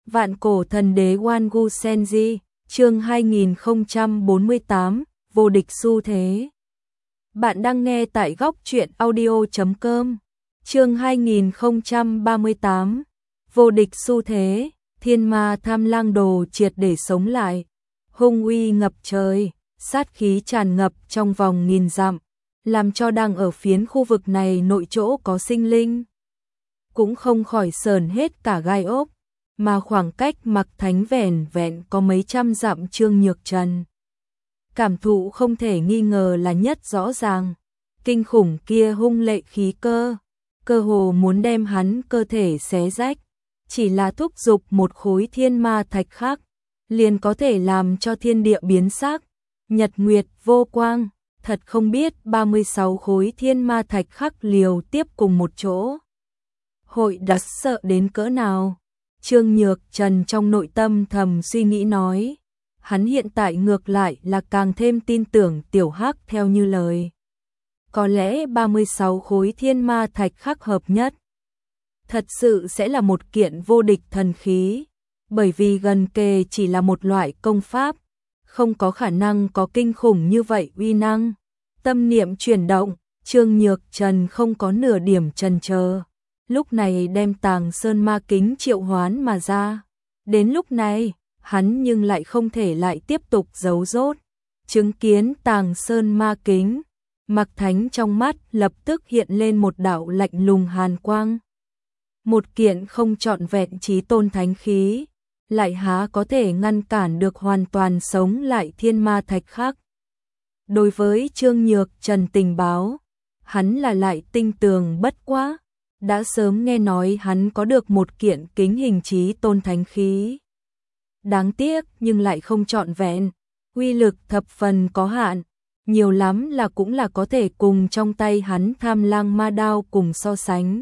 Vạn cổ thần đế Wangu Senji, chương 2048, vô địch xu thế. Bạn đang nghe tại góc truyện audio.com. Chương 2038, vô địch xu thế. Thiên ma tham lang đồ triệt để sống lại, hung uy ngập trời, sát khí tràn ngập trong vòng nghìn dặm, làm cho đang ở phiến khu vực này nội chỗ có sinh linh cũng không khỏi sờn hết cả gai ốc, mà khoảng cách Mặc Thánh vẻn vẹn có mấy trăm dặm Trương Nhược Trần cảm thụ không thể nghi ngờ là nhất rõ ràng. Kinh khủng kia hung lệ khí cơ hồ muốn đem hắn cơ thể xé rách, chỉ là thúc giục một khối thiên ma thạch khác, liền có thể làm cho thiên địa biến sắc, nhật nguyệt vô quang. Thật không biết 36 khối thiên ma thạch khắc liều tiếp cùng một chỗ, hội đáng sợ đến cỡ nào. Trương Nhược Trần trong nội tâm thầm suy nghĩ nói, hắn hiện tại ngược lại là càng thêm tin tưởng Tiểu Hắc theo như lời. Có lẽ 36 khối thiên ma thạch khắc hợp nhất thật sự sẽ là một kiện vô địch thần khí, bởi vì gần kề chỉ là một loại công pháp, không có khả năng có kinh khủng như vậy uy năng. Tâm niệm chuyển động, Trương Nhược Trần không có nửa điểm chần chờ, lúc này đem Tàng Sơn Ma Kính triệu hoán mà ra. Đến lúc này, hắn nhưng lại không thể lại tiếp tục giấu dốt. Chứng kiến Tàng Sơn Ma Kính, Mặc Thánh trong mắt lập tức hiện lên một đạo lạnh lùng hàn quang. Một kiện không trọn vẹn chí tôn thánh khí, lại há có thể ngăn cản được hoàn toàn sống lại thiên ma thạch khác. Đối với Trương Nhược Trần tình báo, hắn là lại tinh tường bất quá, đã sớm nghe nói hắn có được một kiện kính hình chí tôn thánh khí. Đáng tiếc nhưng lại không trọn vẹn, uy lực thập phần có hạn, nhiều lắm là cũng là có thể cùng trong tay hắn Tham Lang Ma Đao cùng so sánh.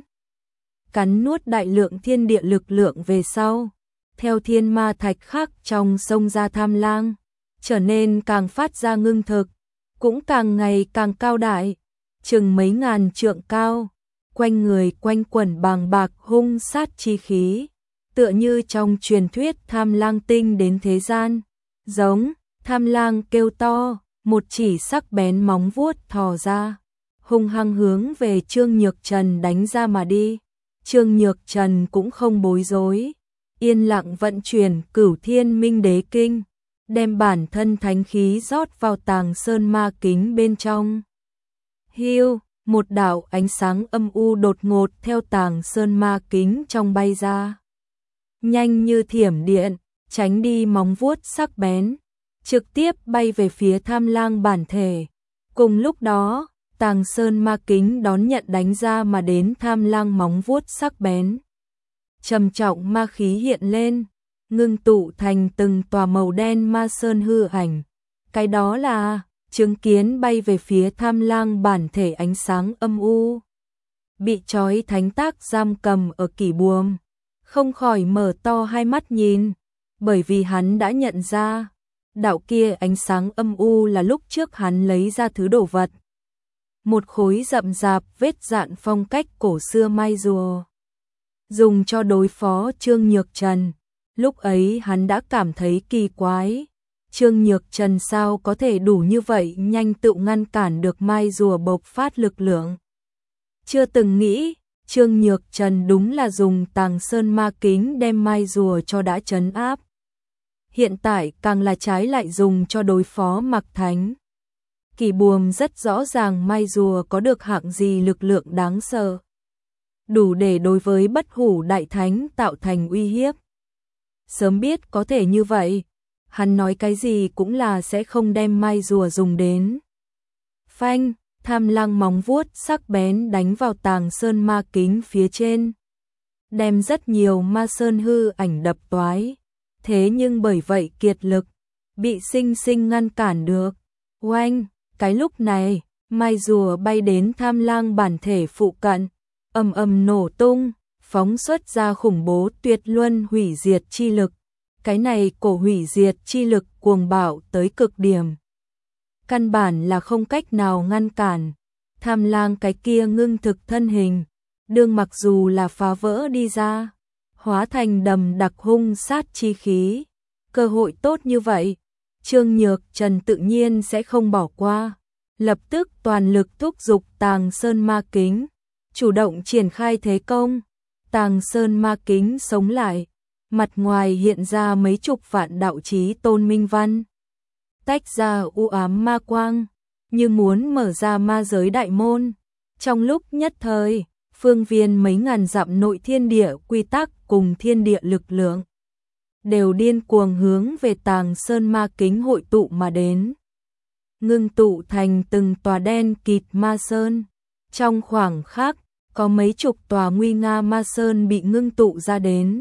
Cắn nuốt đại lượng thiên địa lực lượng về sau, theo thiên ma thạch khác trong sông ra Tham Lang, trở nên càng phát ra ngưng thực, cũng càng ngày càng cao đại, chừng mấy ngàn trượng cao, quanh người quanh quẩn bàng bạc hung sát chi khí, tựa như trong truyền thuyết Tham Lang tinh đến thế gian. Giống, Tham Lang kêu to, một chỉ sắc bén móng vuốt thò ra, hung hăng hướng về Trương Nhược Trần đánh ra mà đi. Trương Nhược Trần cũng không bối rối, yên lặng vận chuyển Cửu Thiên Minh Đế Kinh, đem bản thân thánh khí rót vào Tàng Sơn Ma Kính bên trong. Hiu, một đạo ánh sáng âm u đột ngột theo Tàng Sơn Ma Kính trong bay ra, nhanh như thiểm điện, tránh đi móng vuốt sắc bén, trực tiếp bay về phía Tham Lang bản thể. Cùng lúc đó, Tàng Sơn Ma Kính đón nhận đánh ra mà đến Tham Lang móng vuốt sắc bén. Trầm trọng ma khí hiện lên, ngưng tụ thành từng tòa màu đen ma sơn hư ảnh. Cái đó là chứng kiến bay về phía Tham Lang bản thể ánh sáng âm u, bị trói thánh tác giam cầm ở kỷ buồm, không khỏi mở to hai mắt nhìn, bởi vì hắn đã nhận ra, đạo kia ánh sáng âm u là lúc trước hắn lấy ra thứ đồ vật. Một khối rậm rạp vết dạn phong cách cổ xưa mai rùa, dùng cho đối phó Trương Nhược Trần. Lúc ấy hắn đã cảm thấy kỳ quái, Trương Nhược Trần sao có thể đủ như vậy nhanh tự ngăn cản được mai rùa bộc phát lực lượng. Chưa từng nghĩ, Trương Nhược Trần đúng là dùng Tàng Sơn Ma Kính đem mai rùa cho đã trấn áp. Hiện tại càng là trái lại dùng cho đối phó Mặc Thánh. Kỷ buồm rất rõ ràng mai rùa có được hạng gì lực lượng đáng sợ, đủ để đối với Bất Hủ Đại Thánh tạo thành uy hiếp. Sớm biết có thể như vậy, hắn nói cái gì cũng là sẽ không đem mai rùa dùng đến. Phanh, Tham Lang móng vuốt sắc bén đánh vào Tàng Sơn Ma Kính phía trên, đem rất nhiều ma sơn hư ảnh đập toái. Thế nhưng bởi vậy kiệt lực, bị sinh sinh ngăn cản được. Oanh, cái lúc này, mai rùa bay đến Tham Lang bản thể phụ cận, ầm ầm nổ tung, phóng xuất ra khủng bố tuyệt luân hủy diệt chi lực. Cái này cổ hủy diệt chi lực cuồng bạo tới cực điểm, căn bản là không cách nào ngăn cản. Tham Lang cái kia ngưng thực thân hình, đương mặc dù là phá vỡ đi ra, hóa thành đầm đặc hung sát chi khí. Cơ hội tốt như vậy, Trương Nhược Trần tự nhiên sẽ không bỏ qua. Lập tức toàn lực thúc giục Tàng Sơn Ma Kính, chủ động triển khai thế công. Tàng Sơn Ma Kính sống lại, mặt ngoài hiện ra mấy chục vạn đạo chí tôn minh văn, tách ra u ám ma quang, như muốn mở ra ma giới đại môn. Trong lúc nhất thời, phương viên mấy ngàn dặm nội thiên địa quy tắc cùng thiên địa lực lượng đều điên cuồng hướng về Tàng Sơn Ma Kính hội tụ mà đến, ngưng tụ thành từng tòa đen kịt ma sơn. Trong khoảng khắc, có mấy chục tòa nguy nga ma sơn bị ngưng tụ ra đến.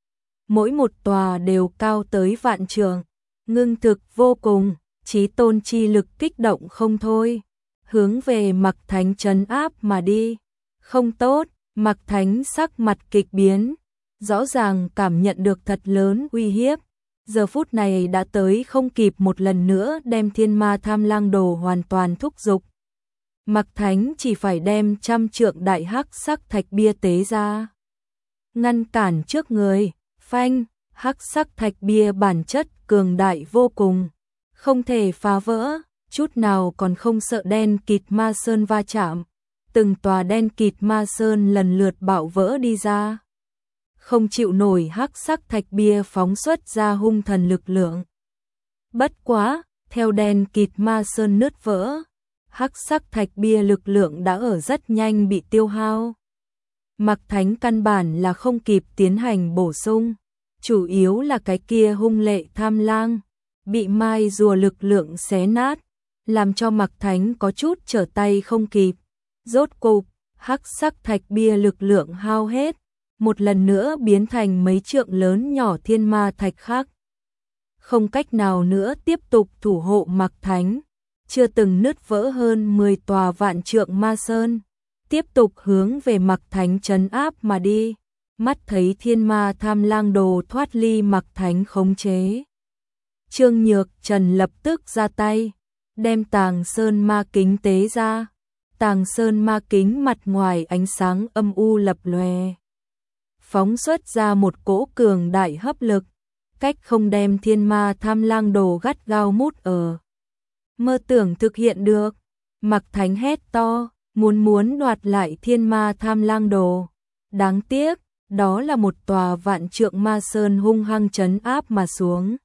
Mỗi một tòa đều cao tới vạn trượng, ngưng thực vô cùng, chí tôn chi lực kích động không thôi, hướng về Mạc Thánh trấn áp mà đi. Không tốt, Mạc Thánh sắc mặt kịch biến, rõ ràng cảm nhận được thật lớn uy hiếp. Giờ phút này đã tới không kịp một lần nữa đem Thiên Ma Tham Lang Đồ hoàn toàn thúc giục. Mạc Thánh chỉ phải đem 100 trượng đại hắc sắc thạch bia tế ra, ngăn cản trước người. Phanh, hắc sắc thạch bia bản chất cường đại vô cùng, không thể phá vỡ, chút nào còn không sợ đen kịt ma sơn va chạm. Từng tòa đen kịt ma sơn lần lượt bạo vỡ đi ra, không chịu nổi hắc sắc thạch bia phóng xuất ra hung thần lực lượng. Bất quá, theo đen kịt ma sơn nứt vỡ, hắc sắc thạch bia lực lượng đã ở rất nhanh bị tiêu hao. Mạc Thánh căn bản là không kịp tiến hành bổ sung, chủ yếu là cái kia hung lệ tham lang bị mai rùa lực lượng xé nát, làm cho Mạc Thánh có chút trở tay không kịp. Rốt cục, hắc sắc thạch bia lực lượng hao hết, một lần nữa biến thành mấy trượng lớn nhỏ thiên ma thạch khác. Không cách nào nữa tiếp tục thủ hộ Mạc Thánh, chưa từng nứt vỡ hơn 10 tòa vạn trượng ma sơn, tiếp tục hướng về Mạc Thánh trấn áp mà đi. Mắt thấy Thiên Ma Tham Lang Đồ thoát ly Mạc Thánh khống chế, Trương Nhược Trần lập tức ra tay, đem Tàng Sơn Ma Kính tế ra. Tàng Sơn Ma Kính mặt ngoài ánh sáng âm u lập lòe, phóng xuất ra một cỗ cường đại hấp lực, cách không đem Thiên Ma Tham Lang Đồ gắt gao mút ở. Mơ tưởng thực hiện được, Mạc Thánh hét to, muốn đoạt lại Thiên Ma Tham Lang Đồ. Đáng tiếc, đó là một tòa vạn trượng ma sơn hung hăng trấn áp mà xuống,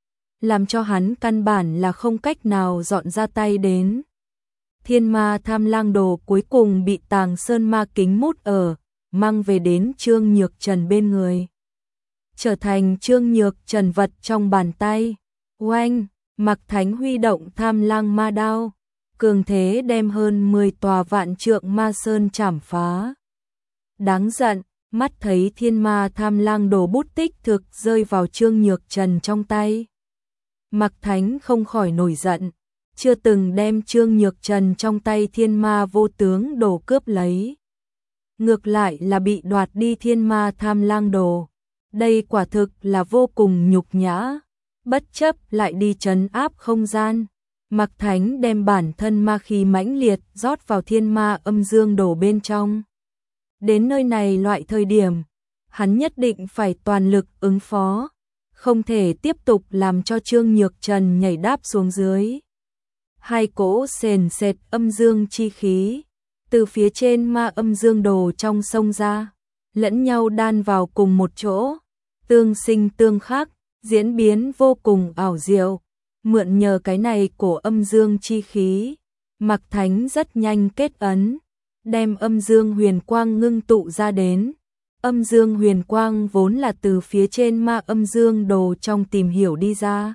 làm cho hắn căn bản là không cách nào dọn ra tay đến. Thiên Ma Tham Lang Đồ cuối cùng bị Tàng Sơn Ma Kính mút ở, mang về đến Trương Nhược Trần bên người, trở thành Trương Nhược Trần vật trong bàn tay. Oanh, Mạc Thánh huy động Tham Lang Ma Đao, cường thế đem hơn 10 tòa vạn trượng ma sơn chảm phá. Đáng giận, mắt thấy Thiên Ma Tham Lang Đồ bút tích thực rơi vào Trương Nhược Trần trong tay, Mạc Thánh không khỏi nổi giận, chưa từng đem Trương Nhược Trần trong tay Thiên Ma Vô Tướng Đồ cướp lấy, ngược lại là bị đoạt đi Thiên Ma Tham Lang Đồ. Đây quả thực là vô cùng nhục nhã. Bất chấp lại đi trấn áp không gian, Mạc Thánh đem bản thân ma khí mãnh liệt rót vào Thiên Ma Âm Dương Đồ bên trong. Đến nơi này loại thời điểm, hắn nhất định phải toàn lực ứng phó, không thể tiếp tục làm cho Trương Nhược Trần nhảy đáp xuống dưới. Hai cỗ sền sệt âm dương chi khí từ phía trên Ma Âm Dương Đồ trong sông ra, lẫn nhau đan vào cùng một chỗ, tương sinh tương khắc, diễn biến vô cùng ảo diệu. Mượn nhờ cái này của âm dương chi khí, Mạc Thánh rất nhanh kết ấn, đem âm dương huyền quang ngưng tụ ra đến. Âm dương huyền quang vốn là từ phía trên Ma Âm Dương Đồ trong tìm hiểu đi ra,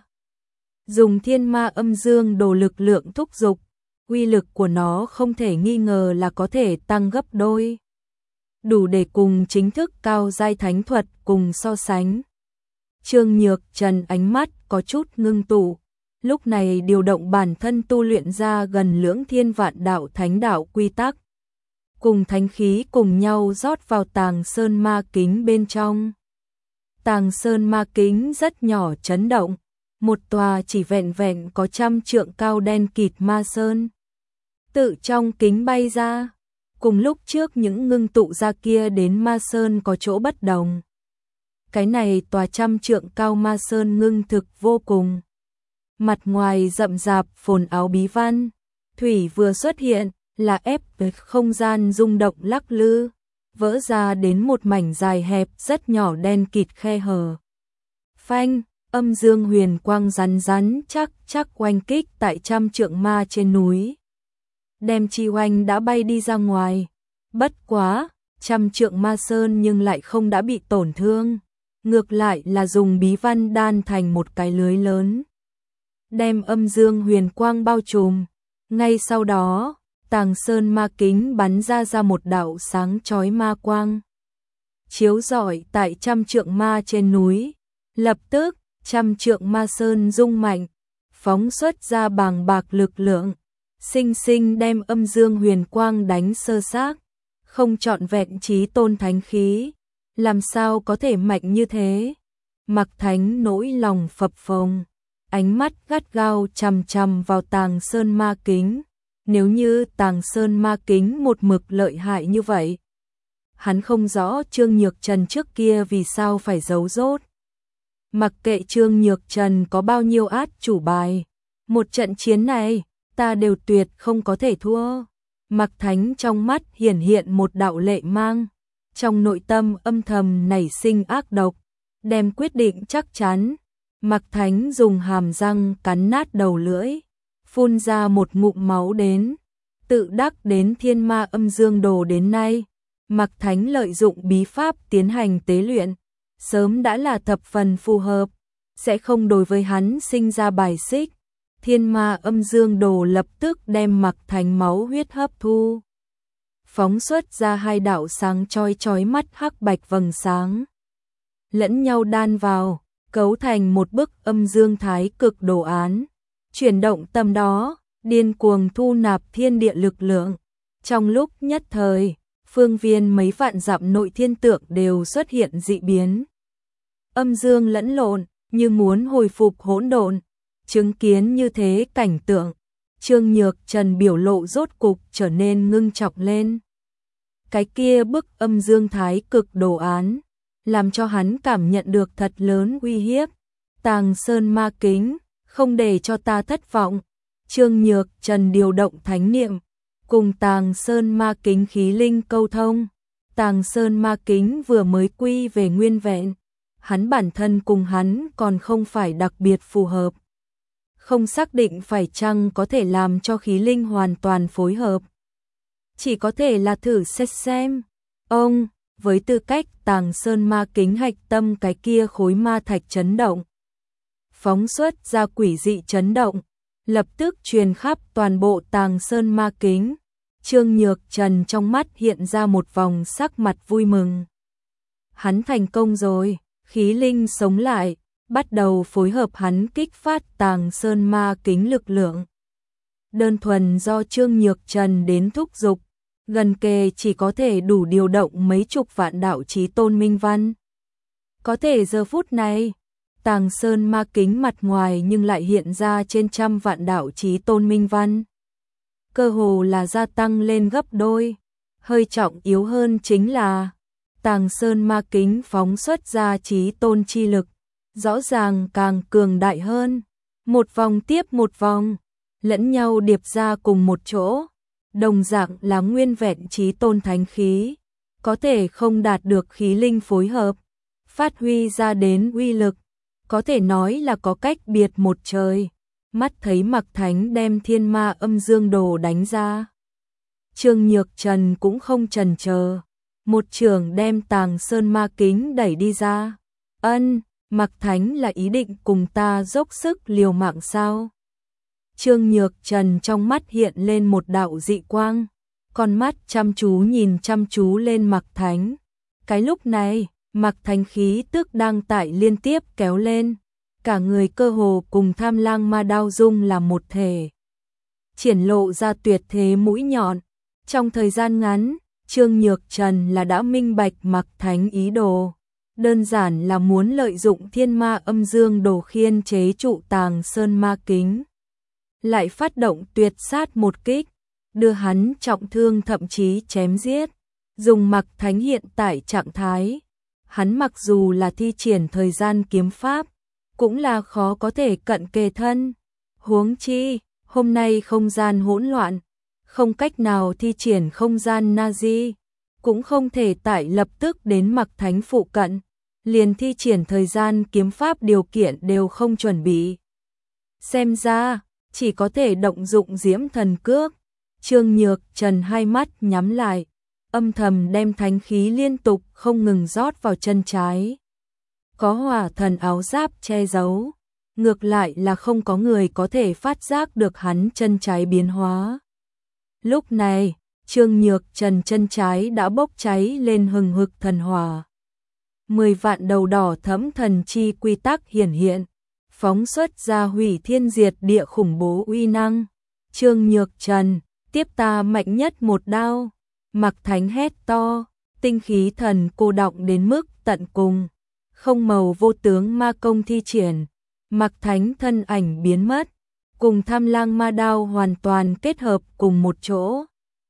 dùng Thiên Ma Âm Dương Đồ lực lượng thúc giục, uy lực của nó không thể nghi ngờ là có thể tăng gấp đôi, đủ để cùng chính thức cao giai thánh thuật cùng so sánh. Trương Nhược Trần ánh mắt có chút ngưng tụ, lúc này điều động bản thân tu luyện ra gần lưỡng thiên vạn đạo thánh đạo quy tắc, cùng thánh khí cùng nhau rót vào Tàng Sơn Ma Kính bên trong. Tàng Sơn Ma Kính rất nhỏ chấn động, một tòa chỉ vẹn vẹn có 100 trượng cao đen kịt ma sơn tự trong kính bay ra, cùng lúc trước những ngưng tụ ra kia đến ma sơn có chỗ bất đồng. Cái này tòa trăm trượng cao ma sơn ngưng thực vô cùng. Mặt ngoài rậm rạp phồn áo bí văn, thủy vừa xuất hiện là ép không gian rung động lắc lư, vỡ ra đến một mảnh dài hẹp rất nhỏ đen kịt khe hở. Phanh, âm dương huyền quang rắn rắn chắc chắc oanh kích tại trăm trượng ma trên núi. Đem chi oanh đã bay đi ra ngoài. Bất quá, trăm trượng ma sơn nhưng lại không đã bị tổn thương. Ngược lại là dùng bí văn đan thành một cái lưới lớn. Đem âm dương huyền quang bao trùm. Ngay sau đó, Tàng Sơn ma kính bắn ra một đạo sáng chói ma quang. Chiếu rọi tại trăm trượng ma trên núi. Lập tức, trăm trượng ma sơn rung mạnh, phóng xuất ra bàng bạc lực lượng, sinh sinh đem âm dương huyền quang đánh sơ xác, không trọn vẹn chí tôn thánh khí, làm sao có thể mạnh như thế? Mặc Thánh nỗi lòng phập phồng, ánh mắt gắt gao chằm chằm vào Tàng Sơn ma kính. Nếu như Tàng Sơn ma kính một mực lợi hại như vậy, hắn không rõ Trương Nhược Trần trước kia vì sao phải giấu giốt. Mặc kệ Trương Nhược Trần có bao nhiêu át chủ bài, một trận chiến này, ta đều tuyệt không có thể thua. Mặc Thánh trong mắt hiển hiện một đạo lệ mang, trong nội tâm âm thầm nảy sinh ác độc, đem quyết định chắc chắn. Mặc Thánh dùng hàm răng cắn nát đầu lưỡi, phun ra một ngụm máu đến, tự đắc đến thiên ma âm dương đồ đến nay. Mặc Thánh lợi dụng bí pháp tiến hành tế luyện, sớm đã là thập phần phù hợp, sẽ không đối với hắn sinh ra bài xích. Thiên ma âm dương đồ lập tức đem Mặc Thánh máu huyết hấp thu, phóng xuất ra hai đạo sáng chói chói mắt hắc bạch vầng sáng, lẫn nhau đan vào, cấu thành một bức âm dương thái cực đồ án. Chuyển động tâm đó, điên cuồng thu nạp thiên địa lực lượng. Trong lúc nhất thời, phương viên mấy vạn dặm nội thiên tượng đều xuất hiện dị biến. Âm dương lẫn lộn, như muốn hồi phục hỗn độn. Chứng kiến như thế cảnh tượng, Trương Nhược Trần biểu lộ rốt cục trở nên ngưng trọng lên. Cái kia bức âm dương thái cực đồ án, làm cho hắn cảm nhận được thật lớn uy hiếp. Tàng Sơn ma kính, không để cho ta thất vọng. Trương Nhược Trần điều động thánh niệm, cùng Tàng Sơn ma kính khí linh câu thông. Tàng Sơn ma kính vừa mới quy về nguyên vẹn, hắn bản thân cùng hắn còn không phải đặc biệt phù hợp. Không xác định phải chăng có thể làm cho khí linh hoàn toàn phối hợp. Chỉ có thể là thử xét xem. Ông, với tư cách Tàng Sơn ma kính hạch tâm cái kia khối ma thạch chấn động, phóng xuất ra quỷ dị chấn động, lập tức truyền khắp toàn bộ Tàng Sơn ma kính. Trương Nhược Trần trong mắt hiện ra một vòng sắc mặt vui mừng. Hắn thành công rồi, khí linh sống lại, bắt đầu phối hợp hắn kích phát Tàng Sơn ma kính lực lượng. Đơn thuần do Trương Nhược Trần đến thúc giục, gần kề chỉ có thể đủ điều động mấy chục vạn đạo chí tôn minh văn. Có thể giờ phút này, Tàng Sơn ma kính mặt ngoài nhưng lại hiện ra trên trăm vạn đạo chí tôn minh văn. Cơ hồ là gia tăng lên gấp đôi. Hơi trọng yếu hơn chính là Tàng Sơn ma kính phóng xuất ra chí tôn chi lực, rõ ràng càng cường đại hơn. Một vòng tiếp một vòng, lẫn nhau điệp ra cùng một chỗ, đồng dạng là nguyên vẹn chí tôn thánh khí, có thể không đạt được khí linh phối hợp, phát huy ra đến uy lực, có thể nói là có cách biệt một trời. Mắt thấy Mặc Thánh đem thiên ma âm dương đồ đánh ra, Trương Nhược Trần cũng không chần chờ, một chưởng đem Tàng Sơn ma kính đẩy đi ra. Mặc Thánh là ý định cùng ta dốc sức liều mạng sao? Trương Nhược Trần trong mắt hiện lên một đạo dị quang, con mắt chăm chú nhìn chăm chú lên Mặc Thánh. Cái lúc này, Mặc Thánh khí tức đang tại liên tiếp kéo lên, cả người cơ hồ cùng Tham Lang ma đao dung là một thể, triển lộ ra tuyệt thế mũi nhọn. Trong thời gian ngắn, Trương Nhược Trần là đã minh bạch Mặc Thánh ý đồ, đơn giản là muốn lợi dụng thiên ma âm dương đồ khiên chế trụ Tàng Sơn ma kính, lại phát động tuyệt sát một kích, đưa hắn trọng thương thậm chí chém giết. Dùng Mặc Thánh hiện tại trạng thái, hắn mặc dù là thi triển thời gian kiếm pháp, cũng là khó có thể cận kề thân. Huống chi, hôm nay không gian hỗn loạn, không cách nào thi triển không gian Nazi, cũng không thể tại lập tức đến Mặc Thánh phụ cận, liền thi triển thời gian kiếm pháp điều kiện đều không chuẩn bị. Xem ra, chỉ có thể động dụng Diễm Thần Cước. Trương Nhược Trần hai mắt nhắm lại, âm thầm đem thánh khí liên tục không ngừng rót vào chân trái. Có hỏa thần áo giáp che giấu, ngược lại là không có người có thể phát giác được hắn chân trái biến hóa. Lúc này, Trương Nhược Trần chân trái đã bốc cháy lên hừng hực thần hỏa. 10 vạn đầu đỏ thẫm thần chi quy tắc hiển hiện, phóng xuất ra hủy thiên diệt địa khủng bố uy năng. Trương Nhược Trần, tiếp ta mạnh nhất một đao. Mặc Thánh hét to, tinh khí thần cô đọng đến mức tận cùng. Không màu vô tướng ma công thi triển, Mặc Thánh thân ảnh biến mất, cùng Tham Lang ma đao hoàn toàn kết hợp cùng một chỗ.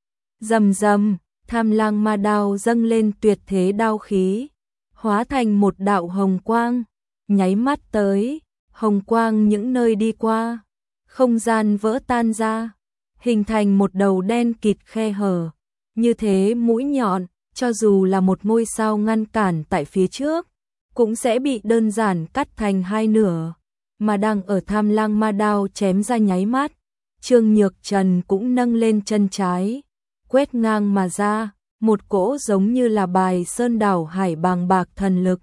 Rầm rầm, Tham Lang ma đao dâng lên tuyệt thế đao khí, hóa thành một đạo hồng quang, nháy mắt tới, hồng quang những nơi đi qua, không gian vỡ tan ra, hình thành một đầu đen kịt khe hở. Như thế mũi nhọn, cho dù là một ngôi sao ngăn cản tại phía trước, cũng sẽ bị đơn giản cắt thành hai nửa. Mà đang ở Tham Lang ma đao chém ra nháy mắt, Trương Nhược Trần cũng nâng lên chân trái, quét ngang mà ra, một cỗ giống như là bài sơn đảo hải bàng bạc thần lực.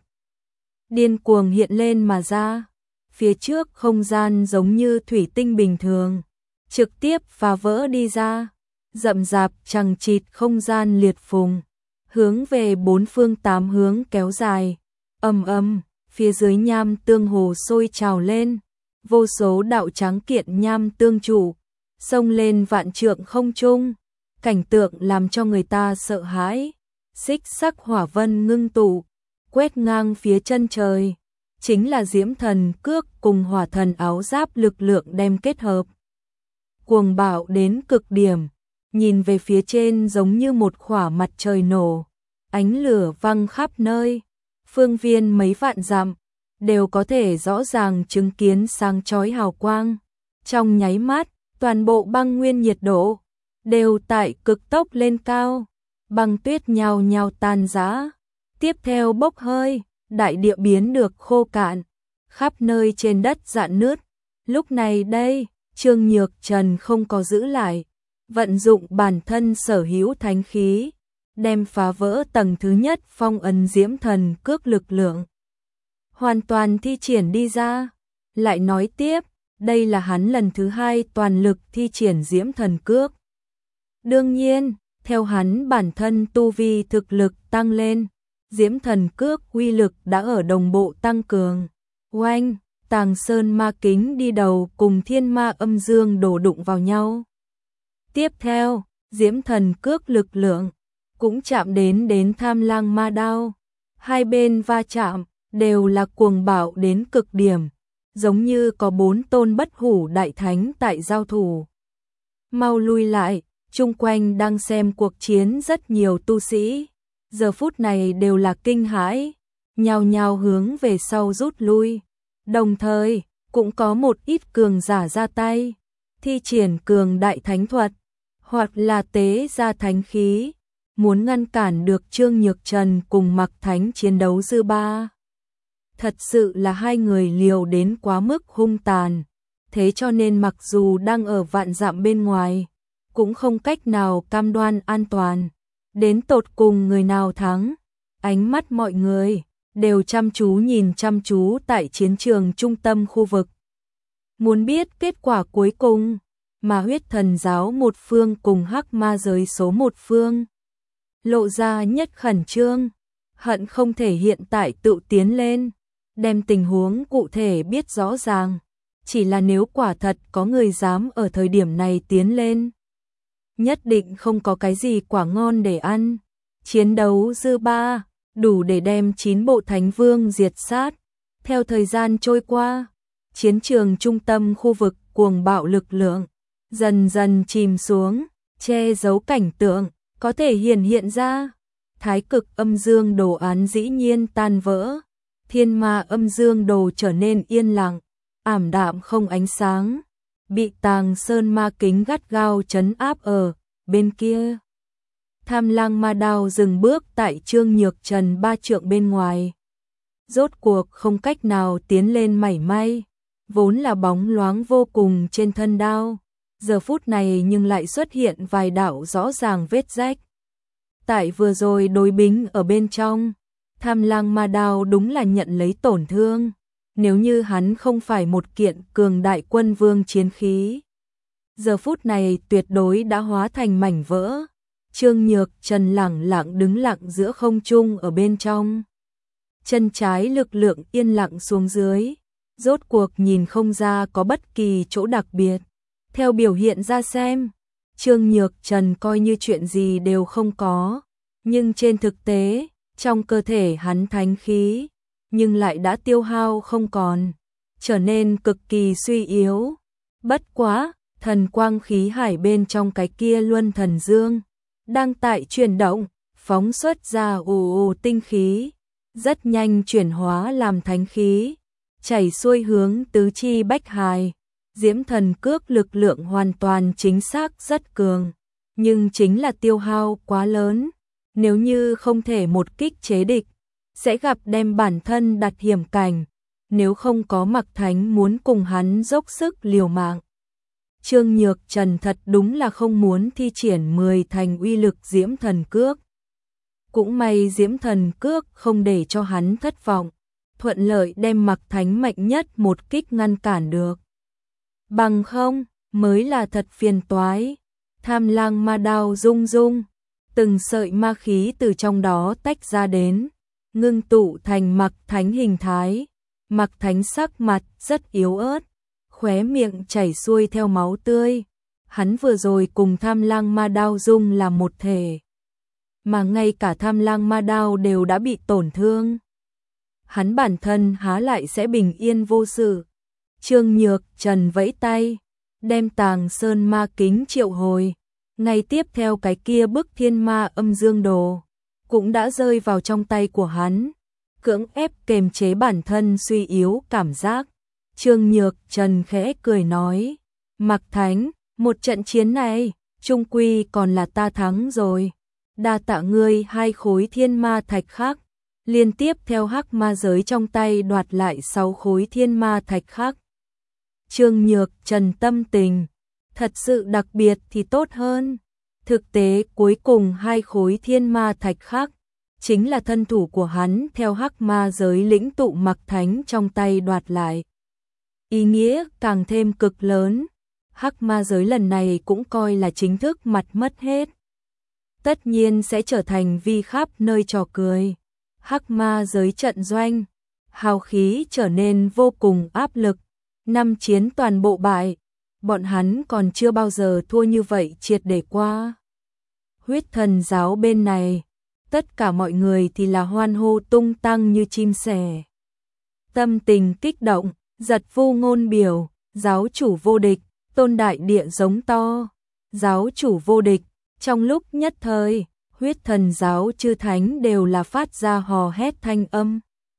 Điên cuồng hiện lên mà ra, phía trước không gian giống như thủy tinh bình thường, trực tiếp phá vỡ đi ra, rậm rạp chằng chịt không gian liệt phùng, hướng về bốn phương tám hướng kéo dài, ầm ầm. Phía dưới nham tương hồ sôi trào lên, vô số đạo trắng kiện nham tương trụ, xông lên vạn trượng không trung, cảnh tượng làm cho người ta sợ hãi. Xích sắc hỏa vân ngưng tụ, quét ngang phía chân trời, chính là Diễm Thần Cước cùng Hỏa Thần áo giáp lực lượng đem kết hợp. Cuồng bạo đến cực điểm, nhìn về phía trên giống như một khỏa mặt trời nổ, ánh lửa văng khắp nơi. Phương viên mấy vạn dặm, đều có thể rõ ràng chứng kiến sáng chói hào quang. Trong nháy mắt, toàn bộ băng nguyên nhiệt độ, đều tại cực tốc lên cao. Băng tuyết nhào nhào tan rã, tiếp theo bốc hơi, đại địa biến được khô cạn, khắp nơi trên đất rạn nứt. Lúc này đây, Trương Nhược Trần không có giữ lại, vận dụng bản thân sở hữu thánh khí, đem phá vỡ tầng thứ nhất phong ấn Diễm Thần Cước lực lượng, hoàn toàn thi triển đi ra. Lại nói tiếp, đây là hắn lần thứ hai toàn lực thi triển Diễm Thần Cước. Đương nhiên, theo hắn bản thân tu vi thực lực tăng lên, Diễm Thần Cước uy lực đã ở đồng bộ tăng cường. Oanh, Tàng Sơn ma kính đi đầu cùng Thiên Ma âm dương đổ đụng vào nhau. Tiếp theo, Diễm Thần Cước lực lượng cũng chạm đến Tham Lang ma đao. Hai bên va chạm đều là cuồng bạo đến cực điểm, giống như có 4 tôn bất hủ đại thánh tại giao thủ. Mau lui lại, chung quanh đang xem cuộc chiến rất nhiều tu sĩ, giờ phút này đều là kinh hãi, nhao nhao hướng về sau rút lui. Đồng thời, cũng có một ít cường giả ra tay, thi triển cường đại thánh thuật, hoặc là tế ra thánh khí, muốn ngăn cản được Trương Nhược Trần cùng Mặc Thánh chiến đấu dư ba. Thật sự là hai người liều đến quá mức hung tàn, thế cho nên mặc dù đang ở vạn dặm bên ngoài, cũng không cách nào cam đoan an toàn. Đến tột cùng người nào thắng, ánh mắt mọi người đều chăm chú nhìn chăm chú tại chiến trường trung tâm khu vực. Muốn biết kết quả cuối cùng, mà Huyết Thần giáo một phương cùng Hắc Ma giới số một phương lộ ra nhất khẩn trương, hận không thể hiện tại tự tiến lên, đem tình huống cụ thể biết rõ ràng. Chỉ là nếu quả thật có người dám ở thời điểm này tiến lên, nhất định không có cái gì quả ngon để ăn. Chiến đấu dư ba, đủ để đem 9 bộ thánh vương diệt sát. Theo thời gian trôi qua, chiến trường trung tâm khu vực cuồng bạo lực lượng dần dần chìm xuống, che giấu cảnh tượng có thể hiện ra. Thái cực âm dương đồ án dĩ nhiên tan vỡ, thiên ma âm dương đồ trở nên yên lặng, ảm đạm không ánh sáng, bị Tàng Sơn ma kính gắt gao trấn áp ở bên kia. Tham Lang ma đao dừng bước tại Trương Nhược Trần 3 trượng bên ngoài. Rốt cuộc không cách nào tiến lên mảy may, vốn là bóng loáng vô cùng trên thân đao, giờ phút này nhưng lại xuất hiện vài đạo rõ ràng vết rách. Tại vừa rồi đối bính ở bên trong, Tham Lang ma đao đúng là nhận lấy tổn thương, nếu như hắn không phải một kiện cường đại quân vương chiến khí, giờ phút này tuyệt đối đã hóa thành mảnh vỡ. Trương Nhược Trần lẳng lặng đứng lặng giữa không trung ở bên trong. Chân trái lực lượng yên lặng xuống dưới, rốt cuộc nhìn không ra có bất kỳ chỗ đặc biệt. Theo biểu hiện ra xem, Trương Nhược Trần coi như chuyện gì đều không có, nhưng trên thực tế, trong cơ thể hắn thánh khí, nhưng lại đã tiêu hao không còn, trở nên cực kỳ suy yếu. Bất quá, thần quang khí hải bên trong cái kia luân thần dương đang tại chuyển động, phóng xuất ra ù tinh khí, rất nhanh chuyển hóa làm thánh khí, chảy xuôi hướng tứ chi bách hài. Diễm thần cước lực lượng hoàn toàn chính xác rất cường, nhưng chính là tiêu hao quá lớn, nếu như không thể một kích chế địch, sẽ gặp đem bản thân đặt hiểm cảnh, nếu không có Mặc Thánh muốn cùng hắn dốc sức liều mạng. Trương Nhược Trần thật đúng là không muốn thi triển 10 thành uy lực Diễm thần cước. Cũng may Diễm thần cước không để cho hắn thất vọng, thuận lợi đem Mặc Thánh mạnh nhất một kích ngăn cản được. Bằng không, mới là thật phiền toái. Tham Lang ma đao rung rung, từng sợi ma khí từ trong đó tách ra đến, ngưng tụ thành Mặc Thánh hình thái. Mặc Thánh sắc mặt rất yếu ớt, khóe miệng chảy xuôi theo máu tươi. Hắn vừa rồi cùng Tham Lang ma đao dung là một thể, mà ngay cả Tham Lang ma đao đều đã bị tổn thương. Hắn bản thân há lại sẽ bình yên vô sự. Trương Nhược Trần vẫy tay, đem Tàng Sơn ma kính triệu hồi, ngay tiếp theo cái kia bức thiên ma âm dương đồ cũng đã rơi vào trong tay của hắn, cưỡng ép kềm chế bản thân suy yếu cảm giác. Trương Nhược Trần khẽ cười nói, Mặc Thánh, một trận chiến này, chung quy còn là ta thắng rồi. Đa tạ ngươi 2 khối thiên ma thạch khác, liên tiếp theo hắc ma giới trong tay đoạt lại 6 khối thiên ma thạch khác. Trương Nhược Trần tâm tình thật sự đặc biệt thì tốt hơn. Thực tế cuối cùng 2 khối thiên ma thạch khác chính là thân thủ của hắn theo hắc ma giới lĩnh tụ Mặc Thánh trong tay đoạt lại. Ý nghĩa càng thêm cực lớn, hắc ma giới lần này cũng coi là chính thức mặt mất hết. Tất nhiên sẽ trở thành vi khắp nơi trò cười. Hắc ma giới trận doanh, hào khí trở nên vô cùng áp lực. 5 chiến toàn bộ bại, bọn hắn còn chưa bao giờ thua như vậy triệt để qua. Huyết thần giáo bên này, tất cả mọi người thì là hoan hô tung tăng như chim sẻ. Tâm tình kích động, giật vu ngôn biểu, giáo chủ vô địch, tôn đại địa giống to, giáo chủ vô địch. Trong lúc nhất thời, huyết thần giáo chư thánh đều là phát ra hò hét thanh âm.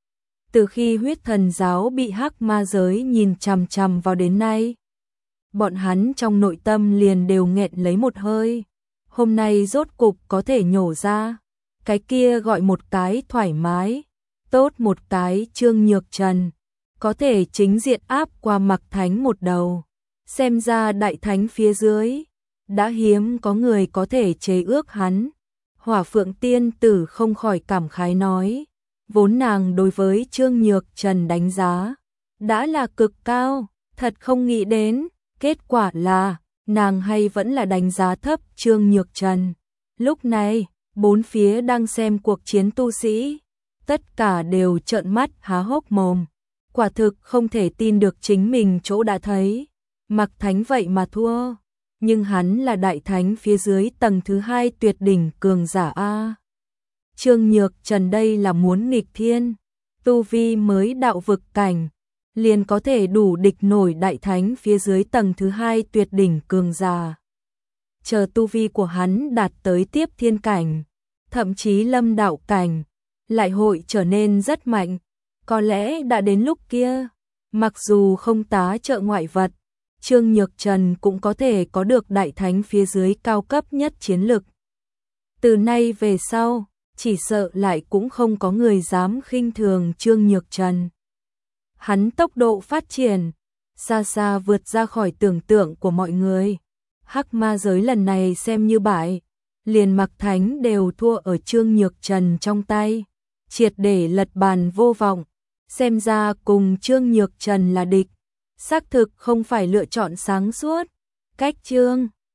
Từ khi huyết thần giáo bị hắc ma giới nhìn chằm chằm vào đến nay, bọn hắn trong nội tâm liền đều nghẹn lấy một hơi. Hôm nay rốt cục có thể nhổ ra, cái kia gọi một cái thoải mái, tốt một cái Trương Nhược Trần, có thể chính diện áp qua Mặc Thánh một đầu. Xem ra đại thánh phía dưới, đã hiếm có người có thể chế ước hắn. Hỏa Phượng Tiên Tử không khỏi cảm khái nói, vốn nàng đối với Trương Nhược Trần đánh giá đã là cực cao, thật không nghĩ đến, kết quả là nàng hay vẫn là đánh giá thấp Trương Nhược Trần. Lúc này, bốn phía đang xem cuộc chiến tu sĩ, tất cả đều trợn mắt há hốc mồm, quả thực không thể tin được chính mình chỗ đã thấy. Mặc Thánh vậy mà thua, nhưng hắn là đại thánh phía dưới tầng thứ 2 tuyệt đỉnh cường giả a. Trương Nhược Trần đây là muốn nghịch thiên, tu vi mới đạo vực cảnh, liền có thể đủ địch nổi đại thánh phía dưới tầng thứ 2 tuyệt đỉnh cường giả. Chờ tu vi của hắn đạt tới tiếp thiên cảnh, thậm chí lâm đạo cảnh, lại hội trở nên rất mạnh. Có lẽ đã đến lúc kia, mặc dù không tá trợ ngoại vật, Trương Nhược Trần cũng có thể có được đại thánh phía dưới cao cấp nhất chiến lực. Từ nay về sau, chỉ sợ lại cũng không có người dám khinh thường Trương Nhược Trần. Hắn tốc độ phát triển, xa xa vượt ra khỏi tưởng tượng của mọi người. Hắc ma giới lần này xem như bại, liền Mặc Thánh đều thua ở Trương Nhược Trần trong tay, triệt để lật bàn vô vọng. Xem ra cùng Trương Nhược Trần là địch, xác thực không phải lựa chọn sáng suốt. Cách Trương